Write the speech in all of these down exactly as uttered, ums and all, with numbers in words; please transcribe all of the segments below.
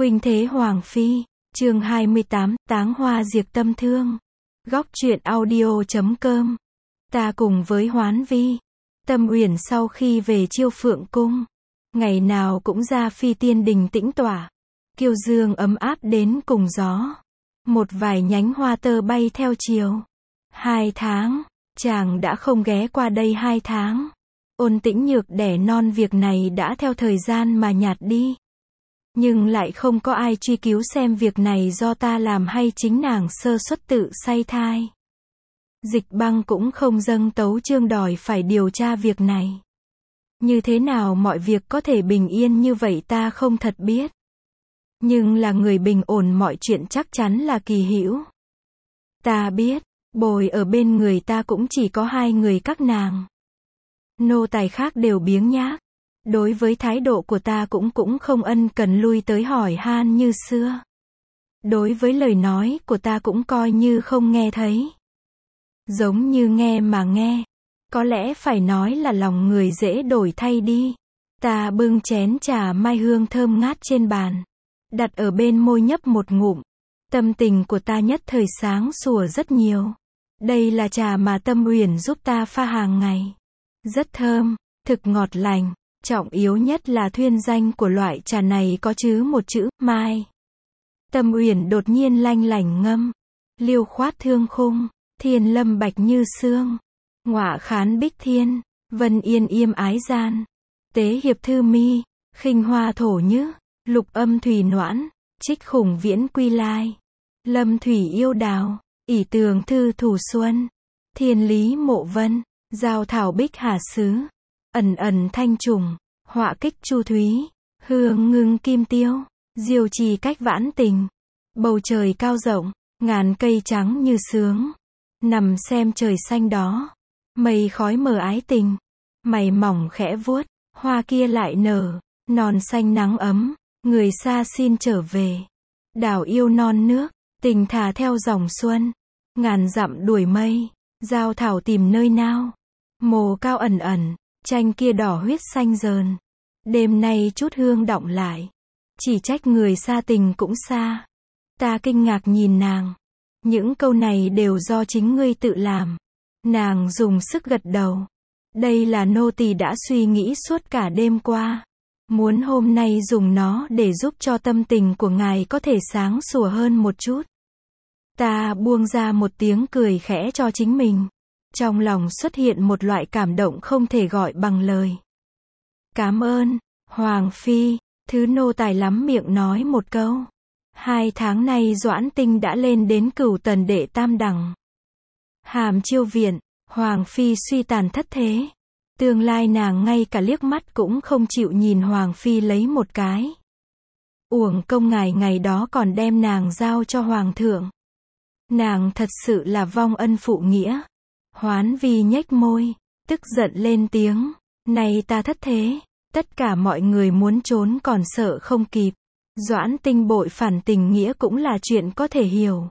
Khuynh thế Hoàng phi, chương hai mươi tám, táng hoa diệt tâm thương. Góc truyện audio chấm com. Ta cùng với Hoán Vi, Tâm Uyển sau khi về Chiêu Phượng cung, ngày nào cũng ra Phi Tiên đình tĩnh tọa. Kiêu dương ấm áp đến cùng gió. Một vài nhánh hoa tơ bay theo chiều. Hai tháng, chàng đã không ghé qua đây hai tháng. Ôn Tĩnh Nhược đẻ non việc này đã theo thời gian mà nhạt đi. Nhưng lại không có ai truy cứu xem việc này do ta làm hay chính nàng sơ suất tự say thai. Dịch Băng cũng không dâng tấu chương đòi phải điều tra việc này. Như thế nào mọi việc có thể bình yên như vậy ta không thật biết. Nhưng là người bình ổn mọi chuyện chắc chắn là Kỳ Hữu. Ta biết, bồi ở bên người ta cũng chỉ có hai người các nàng. Nô tài khác đều biếng nhác. Đối với thái độ của ta cũng cũng không ân cần lui tới hỏi han như xưa. Đối với lời nói của ta cũng coi như không nghe thấy. Giống như nghe mà nghe. Có lẽ phải nói là lòng người dễ đổi thay đi. Ta bưng chén trà mai hương thơm ngát trên bàn. Đặt ở bên môi nhấp một ngụm. Tâm tình của ta nhất thời sáng sủa rất nhiều. Đây là trà mà Tâm Uyển giúp ta pha hàng ngày. Rất thơm, thực ngọt lành. Trọng yếu nhất là thuyên danh của loại trà này có chứa một chữ, mai. Tâm Uyển đột nhiên lanh lảnh ngâm. Liêu khoát thương khung, thiên lâm bạch như sương. Ngọa khán bích thiên, vân yên yêm ái gian. Tế hiệp thư mi, khinh hoa thổ nhứ, lục âm thủy noãn, trích khủng viễn quy lai. Lâm thủy yêu đào, ỷ tường thư thủ xuân. Thiên lý mộ vân, giao thảo bích hà sứ. Ẩn ẩn thanh trùng, họa kích chu thúy, hương ngưng kim tiêu, diêu trì cách vãn tình. Bầu trời cao rộng, ngàn cây trắng như sướng. Nằm xem trời xanh đó, mây khói mờ ái tình. Mày mỏng khẽ vuốt, hoa kia lại nở, non xanh nắng ấm, người xa xin trở về. Đảo yêu non nước, tình thả theo dòng xuân. Ngàn dặm đuổi mây, giao thảo tìm nơi nào. Mồ cao ẩn ẩn. Tranh kia đỏ huyết xanh dờn. Đêm nay chút hương đọng lại. Chỉ trách người xa tình cũng xa. Ta kinh ngạc nhìn nàng. Những câu này đều do chính ngươi tự làm. Nàng dùng sức gật đầu. Đây là nô tỳ đã suy nghĩ suốt cả đêm qua. Muốn hôm nay dùng nó để giúp cho tâm tình của ngài có thể sáng sủa hơn một chút. Ta buông ra một tiếng cười khẽ cho chính mình. Trong lòng xuất hiện một loại cảm động không thể gọi bằng lời. Cảm ơn, Hoàng Phi, thứ nô tài lắm miệng nói một câu. Hai tháng nay Doãn Tinh đã lên đến cửu tần đệ tam đẳng. Hàm Chiêu viện, Hoàng Phi suy tàn thất thế. Tương lai nàng ngay cả liếc mắt cũng không chịu nhìn Hoàng Phi lấy một cái. Uổng công ngài ngày đó còn đem nàng giao cho Hoàng thượng. Nàng thật sự là vong ân phụ nghĩa. Hoán Vi nhếch môi, tức giận lên tiếng, này ta thất thế, tất cả mọi người muốn trốn còn sợ không kịp. Doãn Tinh bội phản tình nghĩa cũng là chuyện có thể hiểu.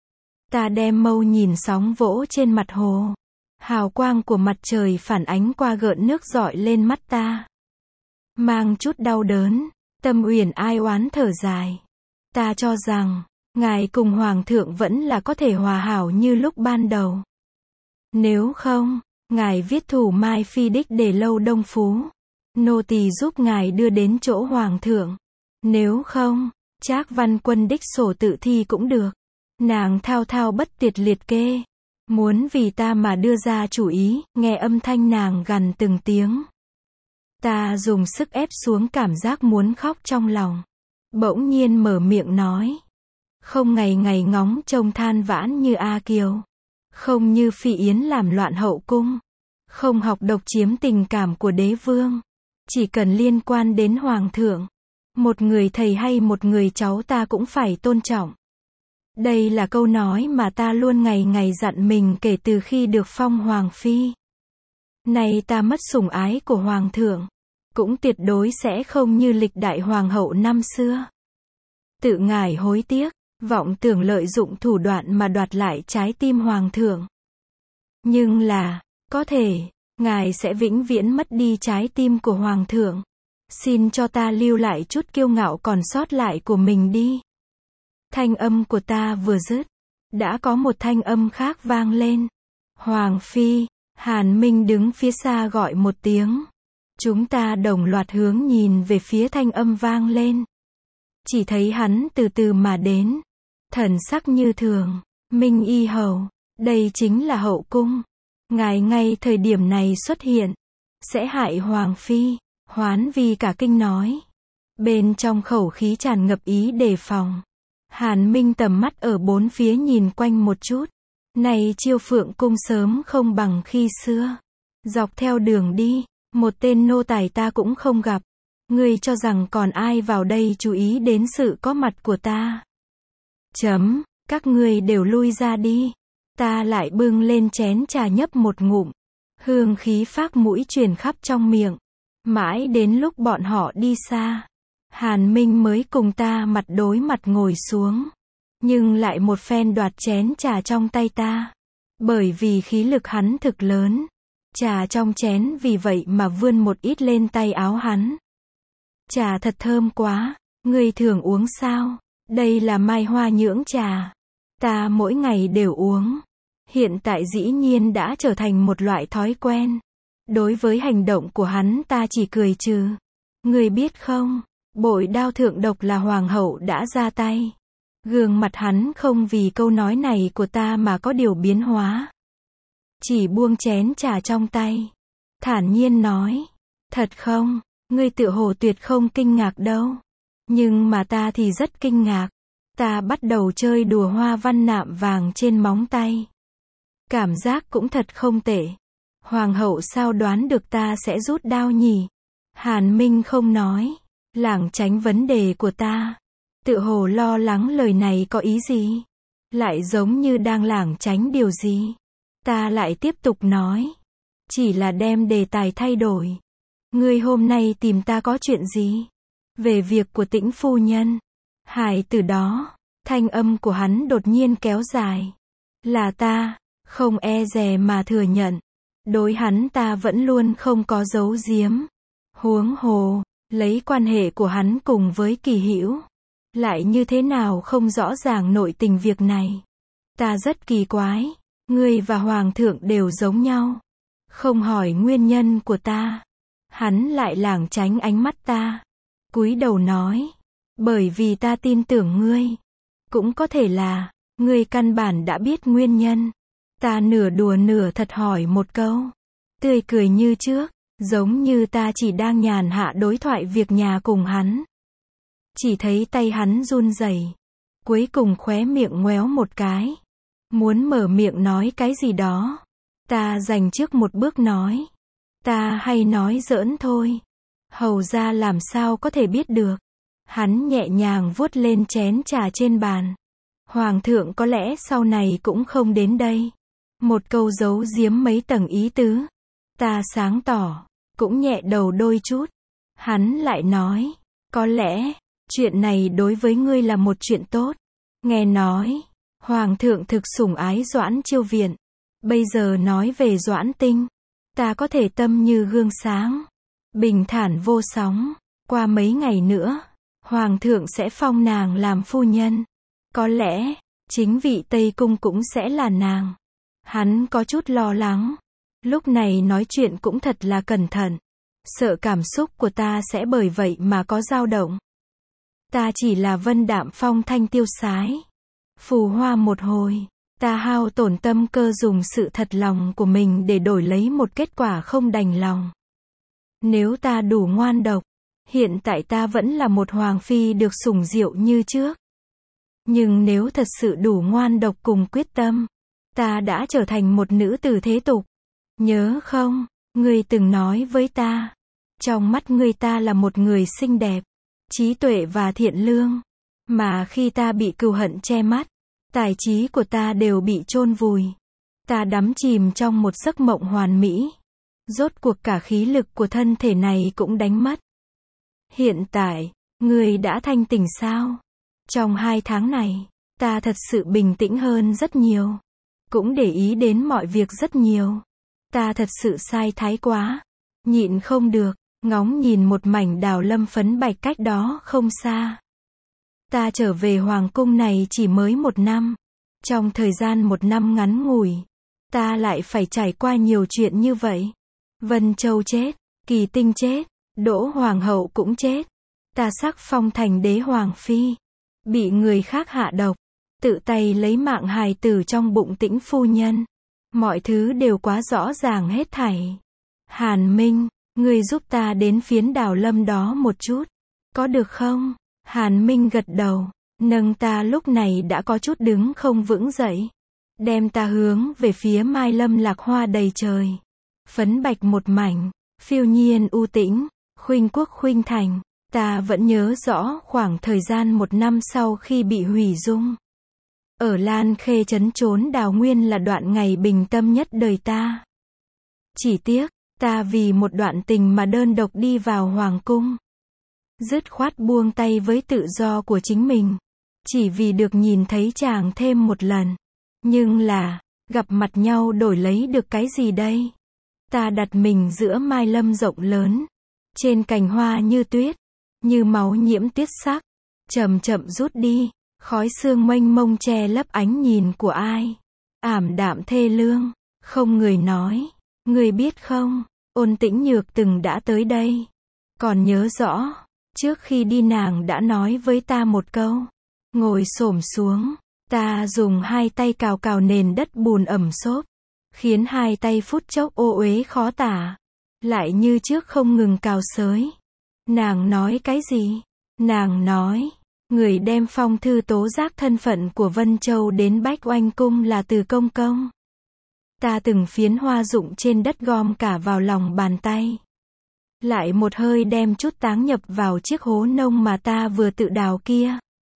Ta đem mâu nhìn sóng vỗ trên mặt hồ. Hào quang của mặt trời phản ánh qua gợn nước rọi lên mắt ta. Mang chút đau đớn, Tâm Uyển ai oán thở dài. Ta cho rằng, ngài cùng Hoàng thượng vẫn là có thể hòa hảo như lúc ban đầu. Nếu không, ngài viết thủ Mai Phi đích để lâu Đông Phú. Nô tỳ giúp ngài đưa đến chỗ Hoàng thượng. Nếu không, Trác Văn Quân đích sổ tự thi cũng được. Nàng thao thao bất tuyệt liệt kê. Muốn vì ta mà đưa ra chủ ý, nghe âm thanh nàng gằn từng tiếng. Ta dùng sức ép xuống cảm giác muốn khóc trong lòng. Bỗng nhiên mở miệng nói. Không ngày ngày ngóng trông than vãn như A Kiều. Không như Phi Yến làm loạn hậu cung. Không học độc chiếm tình cảm của đế vương. Chỉ cần liên quan đến Hoàng thượng. Một người thầy hay một người cháu ta cũng phải tôn trọng. Đây là câu nói mà ta luôn ngày ngày dặn mình kể từ khi được phong Hoàng Phi. Nay ta mất sủng ái của Hoàng thượng. Cũng tuyệt đối sẽ không như lịch đại Hoàng hậu năm xưa. Tự ngài hối tiếc. Vọng tưởng lợi dụng thủ đoạn mà đoạt lại trái tim Hoàng thượng. Nhưng là, có thể, ngài sẽ vĩnh viễn mất đi trái tim của Hoàng thượng. Xin cho ta lưu lại chút kiêu ngạo còn sót lại của mình đi. Thanh âm của ta vừa dứt, đã có một thanh âm khác vang lên. Hoàng phi, Hàn Minh đứng phía xa gọi một tiếng. Chúng ta đồng loạt hướng nhìn về phía thanh âm vang lên. Chỉ thấy hắn từ từ mà đến. Thần sắc như thường. Minh y hầu, đây chính là hậu cung. Ngài ngay thời điểm này xuất hiện, sẽ hại Hoàng phi. Hoán vi cả kinh nói. Bên trong khẩu khí tràn ngập ý đề phòng. Hàn Minh tầm mắt ở bốn phía nhìn quanh một chút. Này Chiêu Phượng cung sớm không bằng khi xưa. Dọc theo đường đi, một tên nô tài ta cũng không gặp. Ngươi cho rằng còn ai vào đây chú ý đến sự có mặt của ta? Chấm, các ngươi đều lui ra đi. Ta lại bưng lên chén trà nhấp một ngụm. Hương khí phác mũi truyền khắp trong miệng. Mãi đến lúc bọn họ đi xa, Hàn Minh mới cùng ta mặt đối mặt ngồi xuống. Nhưng lại một phen đoạt chén trà trong tay ta. Bởi vì khí lực hắn thực lớn. Trà trong chén vì vậy mà vươn một ít lên tay áo hắn. Trà thật thơm quá, ngươi thường uống sao? Đây là mai hoa nhưỡng trà. Ta mỗi ngày đều uống. Hiện tại dĩ nhiên đã trở thành một loại thói quen. Đối với hành động của hắn ta chỉ cười trừ. Ngươi biết không, bội đao thượng độc là hoàng hậu đã ra tay. Gương mặt hắn không vì câu nói này của ta mà có điều biến hóa. Chỉ buông chén trà trong tay. Thản nhiên nói. Thật không, ngươi tựa hồ tuyệt không kinh ngạc đâu. Nhưng mà ta thì rất kinh ngạc. Ta bắt đầu chơi đùa hoa văn nạm vàng trên móng tay. Cảm giác cũng thật không tệ. Hoàng hậu sao đoán được ta sẽ rút đao nhỉ? Hàn Minh không nói. Lảng tránh vấn đề của ta. Tự hồ lo lắng lời này có ý gì? Lại giống như đang lảng tránh điều gì? Ta lại tiếp tục nói. Chỉ là đem đề tài thay đổi. Ngươi hôm nay tìm ta có chuyện gì? Về việc của Tĩnh phu nhân. Hải từ đó, thanh âm của hắn đột nhiên kéo dài. Là ta, không e dè mà thừa nhận. Đối hắn ta vẫn luôn không có giấu giếm. Huống hồ, lấy quan hệ của hắn cùng với Kỳ Hữu, lại như thế nào không rõ ràng nội tình việc này. Ta rất kỳ quái, ngươi và Hoàng thượng đều giống nhau. Không hỏi nguyên nhân của ta. Hắn lại lảng tránh ánh mắt ta. Cúi đầu nói, bởi vì ta tin tưởng ngươi. Cũng có thể là, ngươi căn bản đã biết nguyên nhân. Ta nửa đùa nửa thật hỏi một câu. Tươi cười như trước, giống như ta chỉ đang nhàn hạ đối thoại việc nhà cùng hắn. Chỉ thấy tay hắn run rẩy, cuối cùng khóe miệng ngoéo một cái. Muốn mở miệng nói cái gì đó. Ta dành trước một bước nói. Ta hay nói giỡn thôi. Hầu ra làm sao có thể biết được. Hắn nhẹ nhàng vuốt lên chén trà trên bàn. Hoàng thượng có lẽ sau này cũng không đến đây. Một câu giấu giếm mấy tầng ý tứ. Ta sáng tỏ, cũng nhẹ đầu đôi chút. Hắn lại nói, có lẽ, chuyện này đối với ngươi là một chuyện tốt. Nghe nói, Hoàng thượng thực sủng ái Doãn Chiêu Viện. Bây giờ nói về Doãn Tinh, ta có thể tâm như gương sáng, bình thản vô sóng. Qua mấy ngày nữa, Hoàng thượng sẽ phong nàng làm phu nhân. Có lẽ, chính vị Tây Cung cũng sẽ là nàng. Hắn có chút lo lắng. Lúc này nói chuyện cũng thật là cẩn thận. Sợ cảm xúc của ta sẽ bởi vậy mà có dao động. Ta chỉ là vân đạm phong thanh tiêu sái. Phù hoa một hồi. Ta hao tổn tâm cơ dùng sự thật lòng của mình để đổi lấy một kết quả không đành lòng. Nếu ta đủ ngoan độc, hiện tại ta vẫn là một hoàng phi được sủng diệu như trước. Nhưng nếu thật sự đủ ngoan độc cùng quyết tâm, ta đã trở thành một nữ tử thế tục. Nhớ không, ngươi từng nói với ta, trong mắt ngươi ta là một người xinh đẹp, trí tuệ và thiện lương. Mà khi ta bị cừu hận che mắt, tài trí của ta đều bị chôn vùi. Ta đắm chìm trong một giấc mộng hoàn mỹ. Rốt cuộc cả khí lực của thân thể này cũng đánh mất. Hiện tại, ngươi đã thanh tỉnh sao? Trong hai tháng này, ta thật sự bình tĩnh hơn rất nhiều. Cũng để ý đến mọi việc rất nhiều. Ta thật sự sai thái quá. Nhịn không được. ngóng nhìn một mảnh đào lâm phấn bạch cách đó không xa. Ta trở về hoàng cung này chỉ mới một năm. Trong thời gian một năm ngắn ngủi, ta lại phải trải qua nhiều chuyện như vậy. Vân Châu chết, Kỳ Tinh chết, Đỗ Hoàng hậu cũng chết. Ta sắc phong thành đế hoàng phi, bị người khác hạ độc, tự tay lấy mạng hài tử trong bụng Tĩnh phu nhân. Mọi thứ đều quá rõ ràng hết thảy. Hàn Minh, ngươi giúp ta đến phiến đào lâm đó một chút, có được không? Hàn Minh gật đầu, nâng ta lúc này đã có chút đứng không vững dậy, đem ta hướng về phía mai lâm lạc hoa đầy trời, phấn bạch một mảnh, phiêu nhiên u tĩnh, khuynh quốc khuynh thành. Ta vẫn nhớ rõ khoảng thời gian một năm sau khi bị hủy dung. Ở Lan Khê trấn trốn đào nguyên là đoạn ngày bình tâm nhất đời ta. Chỉ tiếc, ta vì một đoạn tình mà đơn độc đi vào hoàng cung. Dứt khoát buông tay với tự do của chính mình. Chỉ vì được nhìn thấy chàng thêm một lần. Nhưng là, gặp mặt nhau đổi lấy được cái gì đây? Ta đặt mình giữa mai lâm rộng lớn. Trên cành hoa như tuyết, như máu nhiễm tiết sắc, chậm chậm rút đi, khói sương mênh mông che lấp ánh nhìn của ai. Ảm đạm thê lương, không người nói. Người biết không, Ôn Tĩnh Nhược từng đã tới đây. Còn nhớ rõ, trước khi đi nàng đã nói với ta một câu. Ngồi xổm xuống, ta dùng hai tay cào cào nền đất bùn ẩm xốp, khiến hai tay phút chốc ô uế khó tả. Lại như trước không ngừng cào xới. Nàng nói cái gì? Nàng nói, người đem phong thư tố giác thân phận của Vân Châu đến Bách Oanh Cung là Từ Công Công. Ta từng phiến hoa rụng trên đất gom cả vào lòng bàn tay. Lại một hơi đem chút táng nhập vào chiếc hố nông mà ta vừa tự đào kia.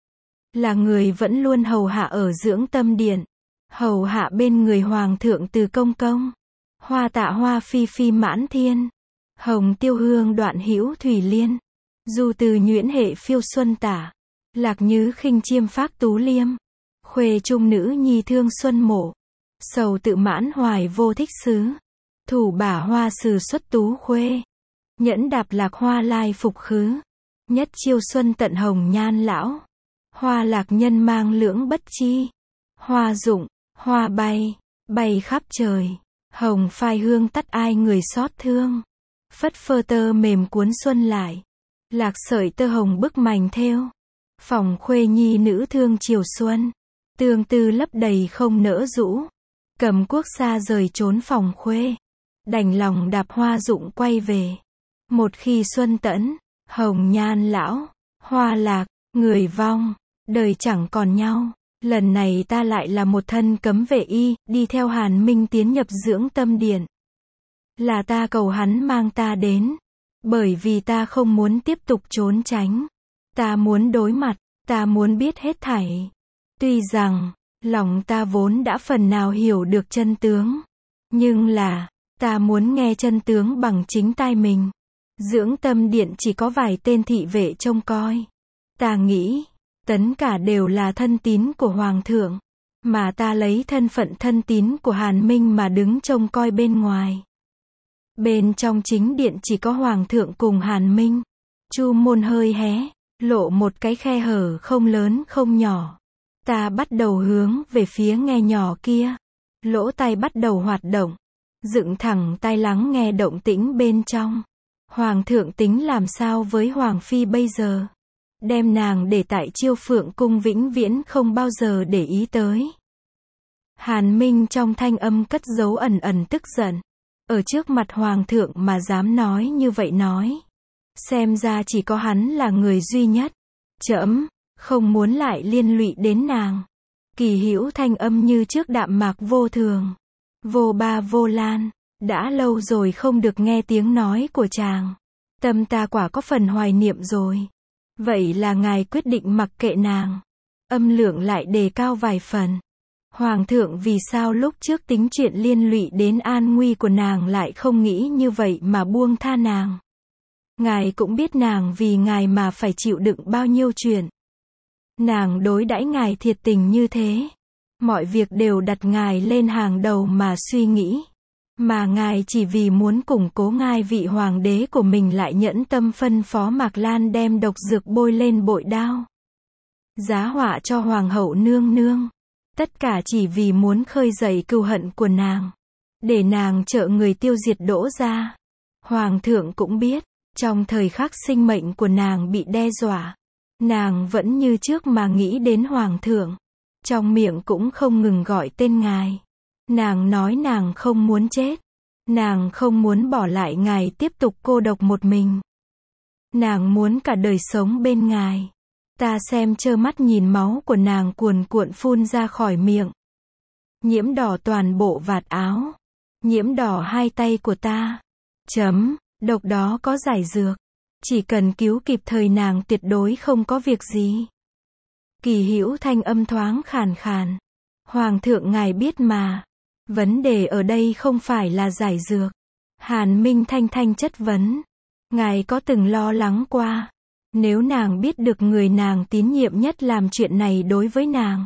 Là người vẫn luôn hầu hạ ở Dưỡng Tâm Điện, hầu hạ bên người Hoàng thượng Từ Công Công. Hoa tạ hoa phi phi mãn thiên, hồng tiêu hương đoạn hữu thủy liên, du từ nhuyễn hệ phiêu xuân tả, lạc như khinh chiêm phác tú liêm, khuê trung nữ nhi thương xuân mộ, sầu tự mãn hoài vô thích xứ, thủ bả hoa sừ xuất tú khuê, nhẫn đạp lạc hoa lai phục khứ, nhất chiêu xuân tận hồng nhan lão, hoa lạc nhân mang lưỡng bất chi, hoa rụng, hoa bay, bay khắp trời. Hồng phai hương tắt ai người xót thương. Phất phơ tơ mềm cuốn xuân lại. Lạc sợi tơ hồng bức mành thêu. Phòng khuê nhi nữ thương chiều xuân. Tương tư lấp đầy không nỡ rũ. Cầm quốc xa rời trốn phòng khuê. Đành lòng đạp hoa rụng quay về. Một khi xuân tẫn, hồng nhan lão, hoa lạc, người vong, đời chẳng còn nhau. Lần này ta lại là một thân cấm vệ y, đi theo Hàn Minh tiến nhập Dưỡng Tâm Điện. Là ta cầu hắn mang ta đến. Bởi vì ta không muốn tiếp tục trốn tránh. Ta muốn đối mặt, ta muốn biết hết thảy. Tuy rằng, lòng ta vốn đã phần nào hiểu được chân tướng. Nhưng là, ta muốn nghe chân tướng bằng chính tai mình. Dưỡng Tâm Điện chỉ có vài tên thị vệ trông coi. Ta nghĩ, tất cả đều là thân tín của Hoàng thượng, mà ta lấy thân phận thân tín của Hàn Minh mà đứng trông coi bên ngoài. Bên trong chính điện chỉ có Hoàng thượng cùng Hàn Minh. Chu môn hơi hé, lộ một cái khe hở không lớn không nhỏ. Ta bắt đầu hướng về phía nghe nhỏ kia. Lỗ tai bắt đầu hoạt động, dựng thẳng tai lắng nghe động tĩnh bên trong. Hoàng thượng tính làm sao với Hoàng phi bây giờ? Đem nàng để tại Chiêu Phượng cung vĩnh viễn không bao giờ để ý tới. Hàn Minh trong thanh âm cất giấu ẩn ẩn tức giận. Ở trước mặt Hoàng thượng mà dám nói như vậy nói. Xem ra chỉ có hắn là người duy nhất. Trẫm không muốn lại liên lụy đến nàng. Kỳ Hữu thanh âm như trước đạm mạc vô thường. Vô Ba Vô Lan, đã lâu rồi không được nghe tiếng nói của chàng. Tâm ta quả có phần hoài niệm rồi. Vậy là ngài quyết định mặc kệ nàng. Âm lượng lại đề cao vài phần. Hoàng thượng vì sao lúc trước tính chuyện liên lụy đến an nguy của nàng lại không nghĩ như vậy mà buông tha nàng. Ngài cũng biết nàng vì ngài mà phải chịu đựng bao nhiêu chuyện. Nàng đối đãi ngài thiệt tình như thế. Mọi việc đều đặt ngài lên hàng đầu mà suy nghĩ. mà ngài chỉ vì muốn củng cố ngai vị hoàng đế của mình lại nhẫn tâm phân phó Mạc Lan đem độc dược bôi lên bội đao. Giá họa cho hoàng hậu nương nương. Tất cả chỉ vì muốn khơi dậy cừu hận của nàng. Để nàng trợ người tiêu diệt Đỗ gia. Hoàng thượng cũng biết, trong thời khắc sinh mệnh của nàng bị đe dọa, nàng vẫn như trước mà nghĩ đến hoàng thượng. Trong miệng cũng không ngừng gọi tên ngài. Nàng nói nàng không muốn chết. Nàng không muốn bỏ lại ngài tiếp tục cô độc một mình. Nàng muốn cả đời sống bên ngài. Ta xem trơ mắt nhìn máu của nàng cuồn cuộn phun ra khỏi miệng. Nhiễm đỏ toàn bộ vạt áo. Nhiễm đỏ hai tay của ta. Chấm, độc đó có giải dược. Chỉ cần cứu kịp thời nàng tuyệt đối không có việc gì. Kỳ Hữu thanh âm thoáng khàn khàn. Hoàng thượng ngài biết mà. Vấn đề ở đây không phải là giải dược. Hàn Minh thanh thanh chất vấn. Ngài có từng lo lắng qua. Nếu nàng biết được người nàng tín nhiệm nhất làm chuyện này đối với nàng,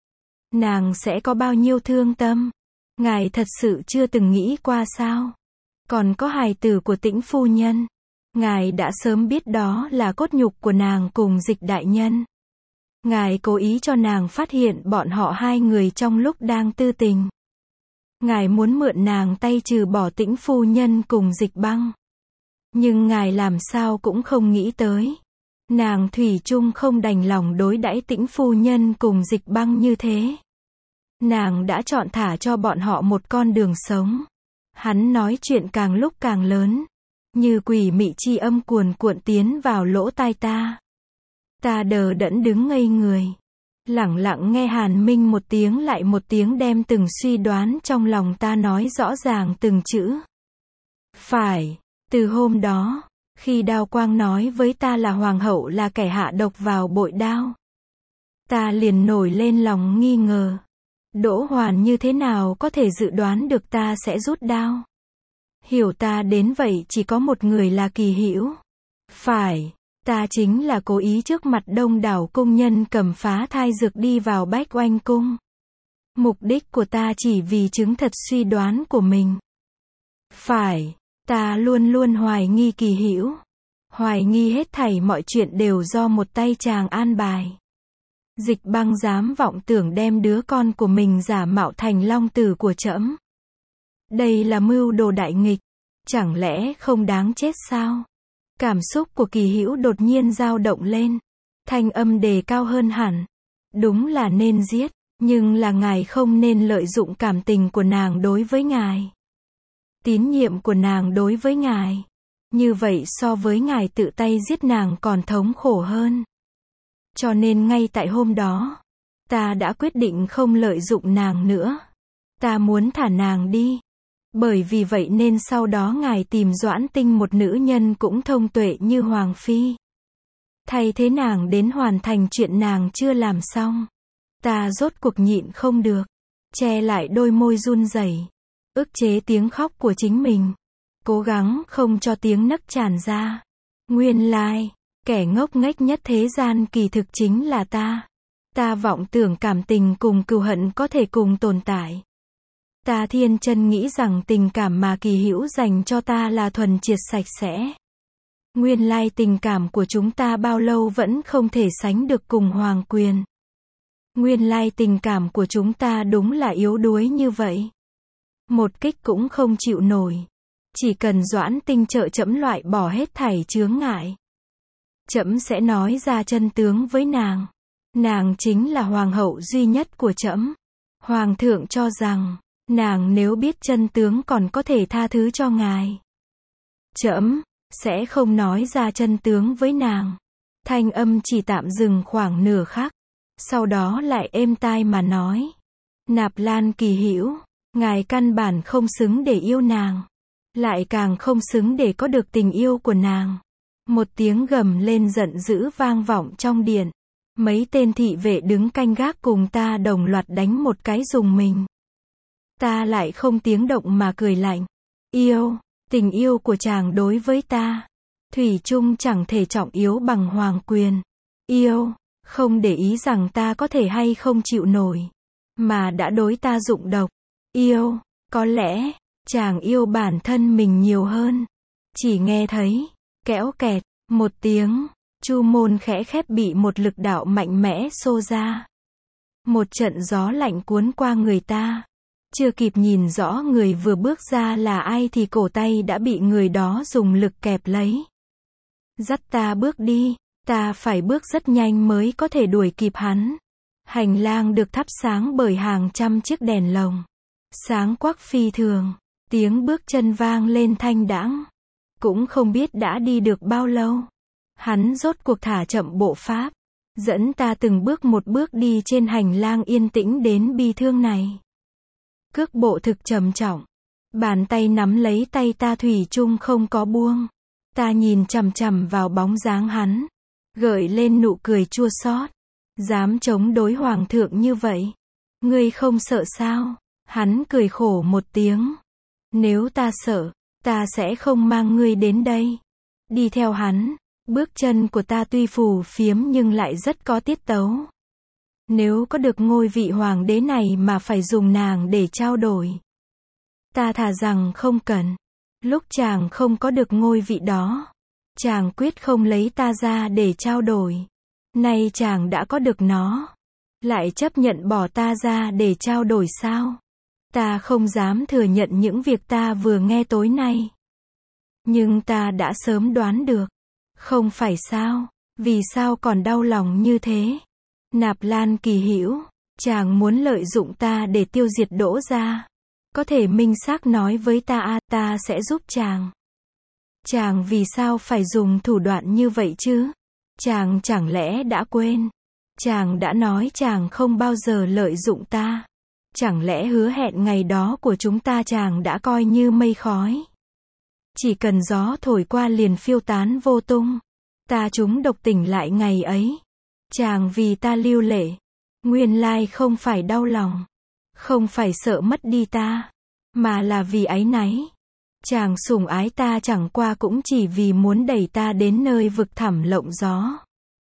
nàng sẽ có bao nhiêu thương tâm. Ngài thật sự chưa từng nghĩ qua sao? Còn có hài tử của Tĩnh phu nhân. Ngài đã sớm biết đó là cốt nhục của nàng cùng Dịch đại nhân. Ngài cố ý cho nàng phát hiện bọn họ hai người trong lúc đang tư tình. Ngài muốn mượn nàng tay trừ bỏ Tĩnh phu nhân cùng Dịch băng. Nhưng ngài làm sao cũng không nghĩ tới. Nàng thủy chung không đành lòng đối đãi Tĩnh phu nhân cùng Dịch băng như thế. Nàng đã chọn thả cho bọn họ một con đường sống. Hắn nói chuyện càng lúc càng lớn. Như quỷ mị chi âm cuồn cuộn tiến vào lỗ tai ta. Ta đờ đẫn đứng ngây người. Lẳng lặng nghe Hàn Minh một tiếng lại một tiếng đem từng suy đoán trong lòng ta nói rõ ràng từng chữ. Phải, từ hôm đó, khi Đao Quang nói với ta là hoàng hậu là kẻ hạ độc vào bội đao, ta liền nổi lên lòng nghi ngờ. Đỗ Hoàn như thế nào có thể dự đoán được ta sẽ rút đao? Hiểu ta đến vậy chỉ có một người là Kỳ Hữu. Phải, ta chính là cố ý trước mặt đông đảo công nhân cầm phá thai dược đi vào Bách Oanh cung. Mục đích của ta chỉ vì chứng thật suy đoán của mình. Phải, ta luôn luôn hoài nghi Kỳ Hữu. Hoài nghi hết thảy mọi chuyện đều do một tay chàng an bài. Dịch băng dám vọng tưởng đem đứa con của mình giả mạo thành long tử của trẫm. Đây là mưu đồ đại nghịch. Chẳng lẽ không đáng chết sao? Cảm xúc của Kỳ Hữu đột nhiên dao động lên. Thanh âm đề cao hơn hẳn. Đúng là nên giết, nhưng là ngài không nên lợi dụng cảm tình của nàng đối với ngài. Tín nhiệm của nàng đối với ngài. Như vậy so với ngài tự tay giết nàng còn thống khổ hơn. Cho nên ngay tại hôm đó, ta đã quyết định không lợi dụng nàng nữa. Ta muốn thả nàng đi. Bởi vì vậy nên sau đó ngài tìm Doãn Tinh một nữ nhân cũng thông tuệ như Hoàng Phi. Thay thế nàng đến hoàn thành chuyện nàng chưa làm xong. Ta rốt cuộc nhịn không được. Che lại đôi môi run rẩy, ức chế tiếng khóc của chính mình. Cố gắng không cho tiếng nấc tràn ra. Nguyên lai, kẻ ngốc nghếch nhất thế gian kỳ thực chính là ta. Ta vọng tưởng cảm tình cùng cừu hận có thể cùng tồn tại. Ta thiên chân nghĩ rằng tình cảm mà Kỳ Hữu dành cho ta là thuần triệt sạch sẽ. Nguyên lai tình cảm của chúng ta bao lâu vẫn không thể sánh được cùng hoàng quyền. Nguyên lai tình cảm của chúng ta đúng là yếu đuối như vậy. Một kích cũng không chịu nổi. Chỉ cần Doãn Tinh trợ trẫm loại bỏ hết thảy chướng ngại. Trẫm sẽ nói ra chân tướng với nàng. Nàng chính là hoàng hậu duy nhất của trẫm. Hoàng thượng cho rằng, nàng nếu biết chân tướng còn có thể tha thứ cho ngài. Trẫm sẽ không nói ra chân tướng với nàng. Thanh âm chỉ tạm dừng khoảng nửa khắc. Sau đó lại êm tai mà nói. Nạp Lan Kỳ Hữu, ngài căn bản không xứng để yêu nàng. Lại càng không xứng để có được tình yêu của nàng. Một tiếng gầm lên giận dữ vang vọng trong điện. Mấy tên thị vệ đứng canh gác cùng ta đồng loạt đánh một cái rùng mình. Ta lại không tiếng động mà cười lạnh. Yêu, tình yêu của chàng đối với ta. Thủy chung chẳng thể trọng yếu bằng hoàng quyền. Yêu, không để ý rằng ta có thể hay không chịu nổi. Mà đã đối ta dụng độc. Yêu, có lẽ, Chàng yêu bản thân mình nhiều hơn. Chỉ nghe thấy, kéo kẹt, một tiếng, chu môn khẽ khép bị một lực đạo mạnh mẽ xô ra. Một trận gió lạnh cuốn qua người ta. Chưa kịp nhìn rõ người vừa bước ra là ai thì cổ tay đã bị người đó dùng lực kẹp lấy. Dắt ta bước đi, ta phải bước rất nhanh mới có thể đuổi kịp hắn. Hành lang được thắp sáng bởi hàng trăm chiếc đèn lồng. Sáng quắc phi thường, tiếng bước chân vang lên thanh đãng. Cũng không biết đã đi được bao lâu. Hắn rốt cuộc thả chậm bộ pháp, dẫn ta từng bước một bước đi trên hành lang yên tĩnh đến bi thương này. Cước bộ thực trầm trọng, bàn tay nắm lấy tay ta thủy chung không có buông. Ta nhìn chằm chằm vào bóng dáng hắn, gợi lên nụ cười chua xót. Dám chống đối hoàng thượng như vậy, ngươi không sợ sao? Hắn cười khổ một tiếng. Nếu ta sợ, ta sẽ không mang ngươi đến đây. Đi theo hắn, bước chân của ta tuy phù phiếm nhưng lại rất có tiết tấu. Nếu có được ngôi vị hoàng đế này mà phải dùng nàng để trao đổi, ta thà rằng không cần. Lúc chàng không có được ngôi vị đó, chàng quyết không lấy ta ra để trao đổi. Nay chàng đã có được nó, lại chấp nhận bỏ ta ra để trao đổi sao? Ta không dám thừa nhận những việc ta vừa nghe tối nay. Nhưng ta đã sớm đoán được. Không phải sao? Vì sao còn đau lòng như thế? Nạp Lan Kỳ Hữu, chàng muốn lợi dụng ta để tiêu diệt Đỗ gia. Có thể minh xác nói với ta à, ta sẽ giúp chàng. Chàng vì sao phải dùng thủ đoạn như vậy chứ? Chàng chẳng lẽ đã quên? Chàng đã nói chàng không bao giờ lợi dụng ta. Chẳng lẽ hứa hẹn ngày đó của chúng ta chàng đã coi như mây khói? Chỉ cần gió thổi qua liền phiêu tán vô tung. Ta trúng độc tỉnh lại ngày ấy. Chàng vì ta lưu lệ. Nguyên lai không phải đau lòng. Không phải sợ mất đi ta. Mà là vì áy náy. Chàng sủng ái ta chẳng qua cũng chỉ vì muốn đẩy ta đến nơi vực thẳm lộng gió.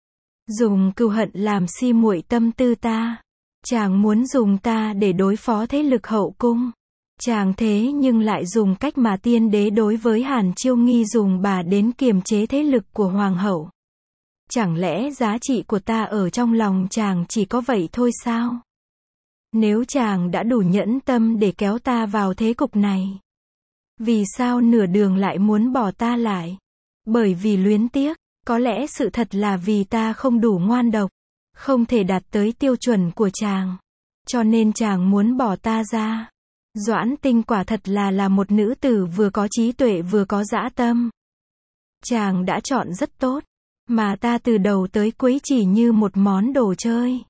Dùng cừu hận làm si muội tâm tư ta. Chàng muốn dùng ta để đối phó thế lực hậu cung. Chàng thế nhưng lại dùng cách mà tiên đế đối với Hàn Chiêu Nghi dùng bà đến kiềm chế thế lực của hoàng hậu. Chẳng lẽ giá trị của ta ở trong lòng chàng chỉ có vậy thôi sao? Nếu chàng đã đủ nhẫn tâm để kéo ta vào thế cục này, vì sao nửa đường lại muốn bỏ ta lại? Bởi vì luyến tiếc, có lẽ sự thật là vì ta không đủ ngoan độc, không thể đạt tới tiêu chuẩn của chàng. Cho nên chàng muốn bỏ ta ra. Doãn Tinh quả thật là là một nữ tử vừa có trí tuệ vừa có dã tâm. Chàng đã chọn rất tốt, mà ta từ đầu tới cuối chỉ như một món đồ chơi.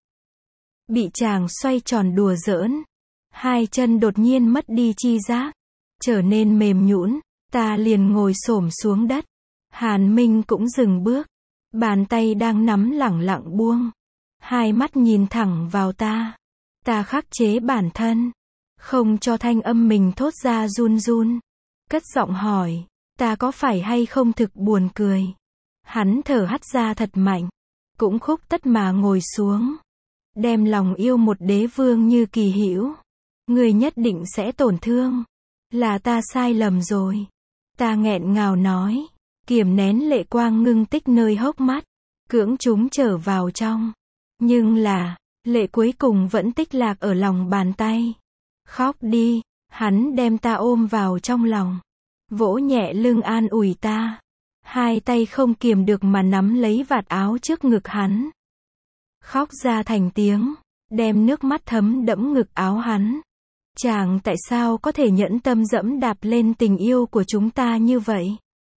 Bị chàng xoay tròn đùa giỡn, hai chân đột nhiên mất đi chi giác, trở nên mềm nhũn, ta liền ngồi xổm xuống đất. Hàn Minh cũng dừng bước, bàn tay đang nắm lẳng lặng buông, hai mắt nhìn thẳng vào ta. Ta khắc chế bản thân, không cho thanh âm mình thốt ra run run, cất giọng hỏi, ta có phải hay không thực buồn cười? Hắn thở hắt ra thật mạnh, cũng khúc tất mà ngồi xuống. Đem lòng yêu một đế vương như Kỳ Hữu, người nhất định sẽ tổn thương. Là ta sai lầm rồi. Ta nghẹn ngào nói, kiềm nén lệ quang ngưng tích nơi hốc mắt, cưỡng chúng trở vào trong. Nhưng là, lệ cuối cùng vẫn tích lạc ở lòng bàn tay. Khóc đi, hắn đem ta ôm vào trong lòng, vỗ nhẹ lưng an ủi ta. Hai tay không kiềm được mà nắm lấy vạt áo trước ngực hắn. Khóc ra thành tiếng, đem nước mắt thấm đẫm ngực áo hắn. Chàng tại sao có thể nhẫn tâm dẫm đạp lên tình yêu của chúng ta như vậy?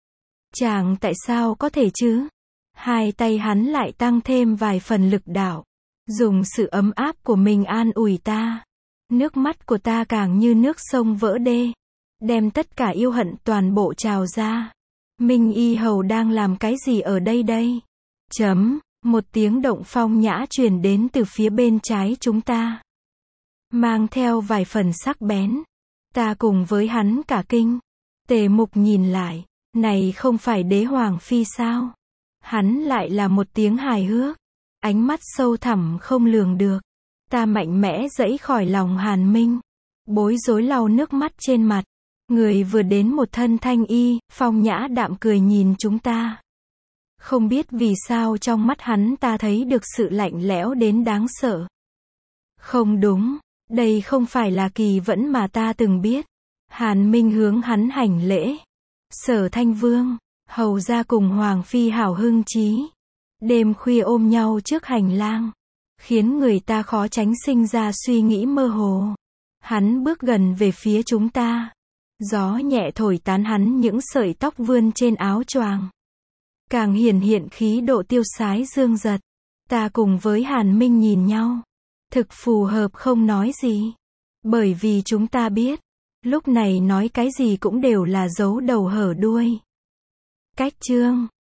Chàng tại sao có thể chứ? Hai tay hắn lại tăng thêm vài phần lực đạo, dùng sự ấm áp của mình an ủi ta. Nước mắt của ta càng như nước sông vỡ đê, đem tất cả yêu hận toàn bộ trào ra. Minh Y Hầu đang làm cái gì ở đây đây? Chấm, một tiếng động phong nhã truyền đến từ phía bên trái chúng ta, mang theo vài phần sắc bén. Ta cùng với hắn cả kinh. Tề Mục nhìn lại, này không phải đế hoàng phi sao? Hắn lại là một tiếng hài hước, ánh mắt sâu thẳm không lường được. Ta mạnh mẽ giãy khỏi lòng Hàn Minh, bối rối lau nước mắt trên mặt, Người vừa đến một thân thanh y, phong nhã đạm cười nhìn chúng ta. Không biết vì sao trong mắt hắn ta thấy được sự lạnh lẽo đến đáng sợ. Không đúng, đây không phải là Kỳ Vẫn mà ta từng biết. Hàn Minh hướng hắn hành lễ. Sở Thanh Vương, hầu ra cùng Hoàng Phi hảo hưng chí. Đêm khuya ôm nhau trước hành lang, khiến người ta khó tránh sinh ra suy nghĩ mơ hồ. Hắn bước gần về phía chúng ta. Gió nhẹ thổi tán hắn những sợi tóc vươn trên áo choàng. Càng hiển hiện khí độ tiêu sái dương dật. Ta cùng với Hàn Minh nhìn nhau. Thực phù hợp không nói gì. Bởi vì chúng ta biết, lúc này nói cái gì cũng đều là giấu đầu hở đuôi. Cách chương